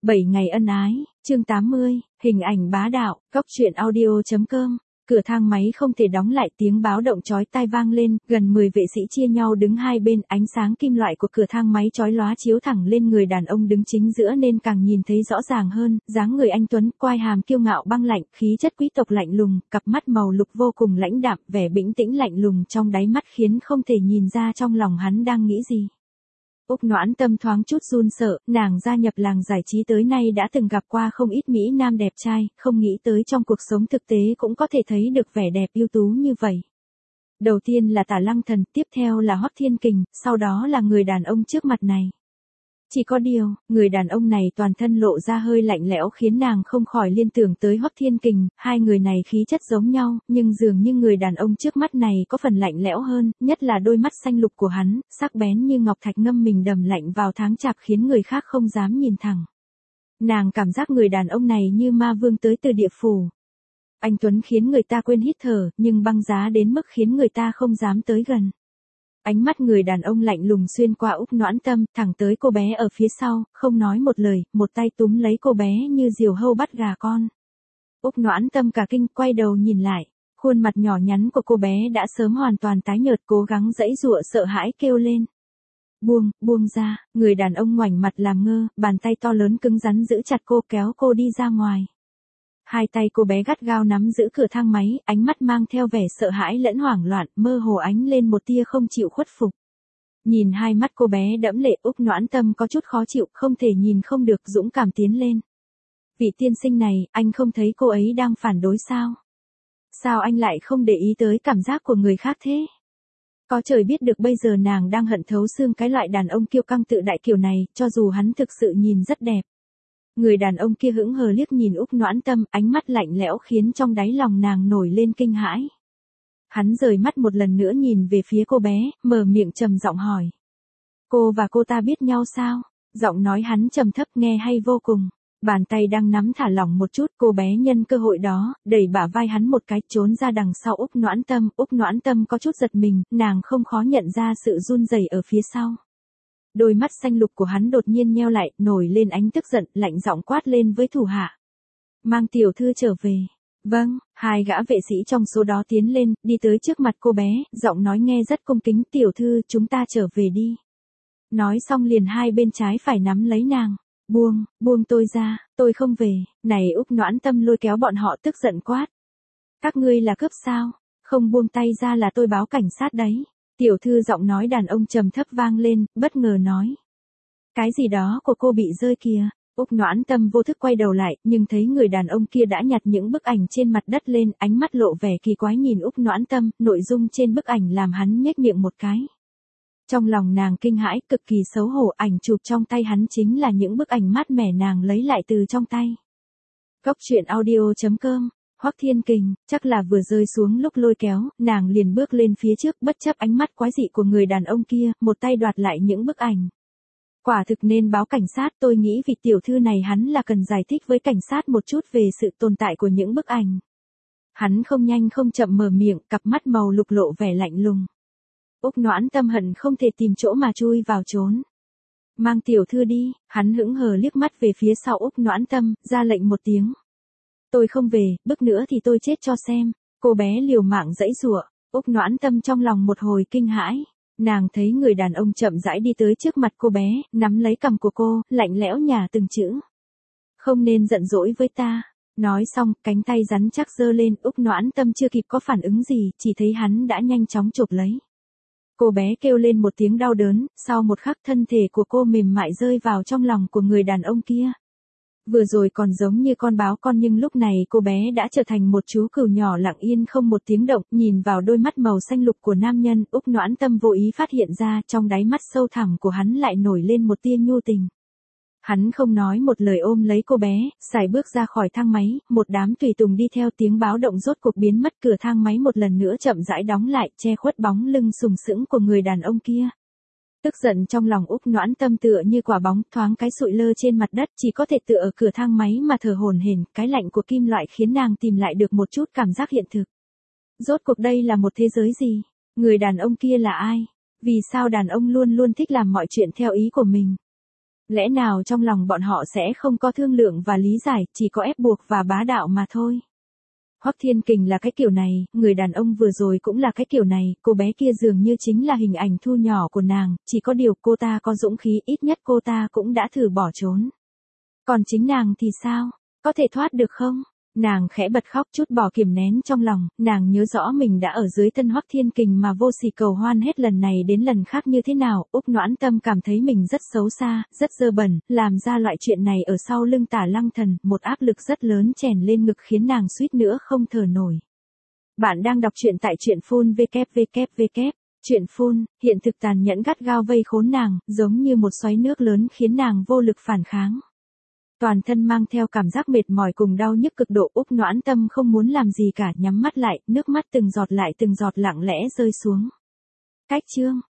7 ngày ân ái, chương 80, hình ảnh bá đạo, góc truyện audio.com. Cửa thang máy không thể đóng lại, tiếng báo động chói tai vang lên, gần 10 vệ sĩ chia nhau đứng hai bên, ánh sáng kim loại của cửa thang máy chói lóa chiếu thẳng lên người đàn ông đứng chính giữa nên càng nhìn thấy rõ ràng hơn, dáng người anh tuấn, quai hàm kiêu ngạo băng lạnh, khí chất quý tộc lạnh lùng, cặp mắt màu lục vô cùng lãnh đạm, vẻ bĩnh tĩnh lạnh lùng trong đáy mắt khiến không thể nhìn ra trong lòng hắn đang nghĩ gì. Úc Noãn Tâm thoáng chút run sợ, nàng gia nhập làng giải trí tới nay đã từng gặp qua không ít mỹ nam đẹp trai, không nghĩ tới trong cuộc sống thực tế cũng có thể thấy được vẻ đẹp ưu tú như vậy. Đầu tiên là Tả Lăng Thần, tiếp theo là Hoắc Thiên Kình, sau đó là người đàn ông trước mặt này. Chỉ có điều, người đàn ông này toàn thân lộ ra hơi lạnh lẽo khiến nàng không khỏi liên tưởng tới Hoắc Thiên Kình, hai người này khí chất giống nhau, nhưng dường như người đàn ông trước mắt này có phần lạnh lẽo hơn, nhất là đôi mắt xanh lục của hắn, sắc bén như ngọc thạch ngâm mình đầm lạnh vào tháng chạp khiến người khác không dám nhìn thẳng. Nàng cảm giác người đàn ông này như ma vương tới từ địa phủ. Anh tuấn khiến người ta quên hít thở, nhưng băng giá đến mức khiến người ta không dám tới gần. Ánh mắt người đàn ông lạnh lùng xuyên qua Úc Noãn Tâm, thẳng tới cô bé ở phía sau, không nói một lời, một tay túm lấy cô bé như diều hâu bắt gà con. Úc Noãn Tâm cả kinh, quay đầu nhìn lại, khuôn mặt nhỏ nhắn của cô bé đã sớm hoàn toàn tái nhợt, cố gắng giãy giụa sợ hãi kêu lên. Buông ra, người đàn ông ngoảnh mặt làm ngơ, bàn tay to lớn cứng rắn giữ chặt cô kéo cô đi ra ngoài. Hai tay cô bé gắt gao nắm giữ cửa thang máy, ánh mắt mang theo vẻ sợ hãi lẫn hoảng loạn, mơ hồ ánh lên một tia không chịu khuất phục. Nhìn hai mắt cô bé đẫm lệ, Úc Noãn Tâm có chút khó chịu, không thể nhìn không được, dũng cảm tiến lên. Vị tiên sinh này, anh không thấy cô ấy đang phản đối sao? Sao anh lại không để ý tới cảm giác của người khác thế? Có trời biết được bây giờ nàng đang hận thấu xương cái loại đàn ông kiêu căng tự đại kiểu này, cho dù hắn thực sự nhìn rất đẹp. Người đàn ông kia hững hờ liếc nhìn Úc Noãn Tâm, ánh mắt lạnh lẽo khiến trong đáy lòng nàng nổi lên kinh hãi. Hắn rời mắt một lần nữa nhìn về phía cô bé, mở miệng trầm giọng hỏi. Cô và cô ta biết nhau sao? Giọng nói hắn trầm thấp nghe hay vô cùng. Bàn tay đang nắm thả lỏng một chút, cô bé nhân cơ hội đó, đẩy bả vai hắn một cái, trốn ra đằng sau Úc Noãn Tâm. Úc Noãn Tâm có chút giật mình, nàng không khó nhận ra sự run rẩy ở phía sau. Đôi mắt xanh lục của hắn đột nhiên nheo lại, nổi lên ánh tức giận, lạnh giọng quát lên với thủ hạ. Mang tiểu thư trở về. Vâng, hai gã vệ sĩ trong số đó tiến lên, đi tới trước mặt cô bé, giọng nói nghe rất cung kính, tiểu thư, chúng ta trở về đi. Nói xong liền hai bên trái phải nắm lấy nàng. Buông tôi ra, tôi không về. Này Úc Noãn Tâm lôi kéo bọn họ tức giận quát. Các ngươi là cướp sao? Không buông tay ra là tôi báo cảnh sát đấy. Tiểu thư giọng nói đàn ông trầm thấp vang lên, bất ngờ nói. Cái gì đó của cô bị rơi kìa. Úc Noãn Tâm vô thức quay đầu lại, nhưng thấy người đàn ông kia đã nhặt những bức ảnh trên mặt đất lên, ánh mắt lộ vẻ kỳ quái nhìn Úc Noãn Tâm, nội dung trên bức ảnh làm hắn nhếch miệng một cái. Trong lòng nàng kinh hãi, cực kỳ xấu hổ, ảnh chụp trong tay hắn chính là những bức ảnh mát mẻ nàng lấy lại từ trong tay. Góc truyện audio.com. Hoắc Thiên Kình, chắc là vừa rơi xuống lúc lôi kéo, nàng liền bước lên phía trước bất chấp ánh mắt quái dị của người đàn ông kia, một tay đoạt lại những bức ảnh. Quả thực nên báo cảnh sát, tôi nghĩ vị tiểu thư này hắn là cần giải thích với cảnh sát một chút về sự tồn tại của những bức ảnh. Hắn không nhanh không chậm mở miệng, cặp mắt màu lục lộ vẻ lạnh lùng. Úc Noãn Tâm hận không thể tìm chỗ mà chui vào trốn. Mang tiểu thư đi, hắn hững hờ liếc mắt về phía sau Úc Noãn Tâm, ra lệnh một tiếng. Tôi không về, bước nữa thì tôi chết cho xem. Cô bé liều mạng giãy giụa. Úc Noãn Tâm trong lòng một hồi kinh hãi. Nàng thấy người đàn ông chậm rãi đi tới trước mặt cô bé, nắm lấy cằm của cô, lạnh lẽo nhả từng chữ. Không nên giận dỗi với ta. Nói xong, cánh tay rắn chắc giơ lên, Úc Noãn Tâm chưa kịp có phản ứng gì, chỉ thấy hắn đã nhanh chóng chộp lấy. Cô bé kêu lên một tiếng đau đớn, sau một khắc thân thể của cô mềm mại rơi vào trong lòng của người đàn ông kia. Vừa rồi còn giống như con báo con nhưng lúc này cô bé đã trở thành một chú cừu nhỏ lặng yên không một tiếng động, nhìn vào đôi mắt màu xanh lục của nam nhân, Úc Noãn Tâm vô ý phát hiện ra trong đáy mắt sâu thẳm của hắn lại nổi lên một tia nhu tình. Hắn không nói một lời ôm lấy cô bé, sải bước ra khỏi thang máy, một đám tùy tùng đi theo, tiếng báo động rốt cuộc biến mất, cửa thang máy một lần nữa chậm rãi đóng lại, che khuất bóng lưng sùng sững của người đàn ông kia. Tức giận trong lòng Úc Noãn Tâm tựa như quả bóng thoáng cái sụi lơ trên mặt đất, chỉ có thể tựa ở cửa thang máy mà thở hổn hển, cái lạnh của kim loại khiến nàng tìm lại được một chút cảm giác hiện thực. Rốt cuộc đây là một thế giới gì? Người đàn ông kia là ai? Vì sao đàn ông luôn luôn thích làm mọi chuyện theo ý của mình? Lẽ nào trong lòng bọn họ sẽ không có thương lượng và lý giải, chỉ có ép buộc và bá đạo mà thôi. Hoắc Thiên Kình là cái kiểu này, người đàn ông vừa rồi cũng là cái kiểu này, cô bé kia dường như chính là hình ảnh thu nhỏ của nàng, chỉ có điều cô ta có dũng khí, ít nhất cô ta cũng đã thử bỏ trốn. Còn chính nàng thì sao? Có thể thoát được không? Nàng khẽ bật khóc chút bỏ kiềm nén trong lòng, nàng nhớ rõ mình đã ở dưới thân Hoắc Thiên Kình mà vô sỉ cầu hoan hết lần này đến lần khác như thế nào, Úc Noãn Tâm cảm thấy mình rất xấu xa, rất dơ bẩn, làm ra loại chuyện này ở sau lưng Tả Lăng Thần, một áp lực rất lớn chèn lên ngực khiến nàng suýt nữa không thở nổi. Bạn đang đọc truyện tại truyện phun www. Truyện phun, hiện thực tàn nhẫn gắt gao vây khốn nàng, giống như một xoáy nước lớn khiến nàng vô lực phản kháng. Toàn thân mang theo cảm giác mệt mỏi cùng đau nhức cực độ, Úc Noãn Tâm không muốn làm gì cả, nhắm mắt lại, nước mắt từng giọt lại từng giọt lặng lẽ rơi xuống. Cách chương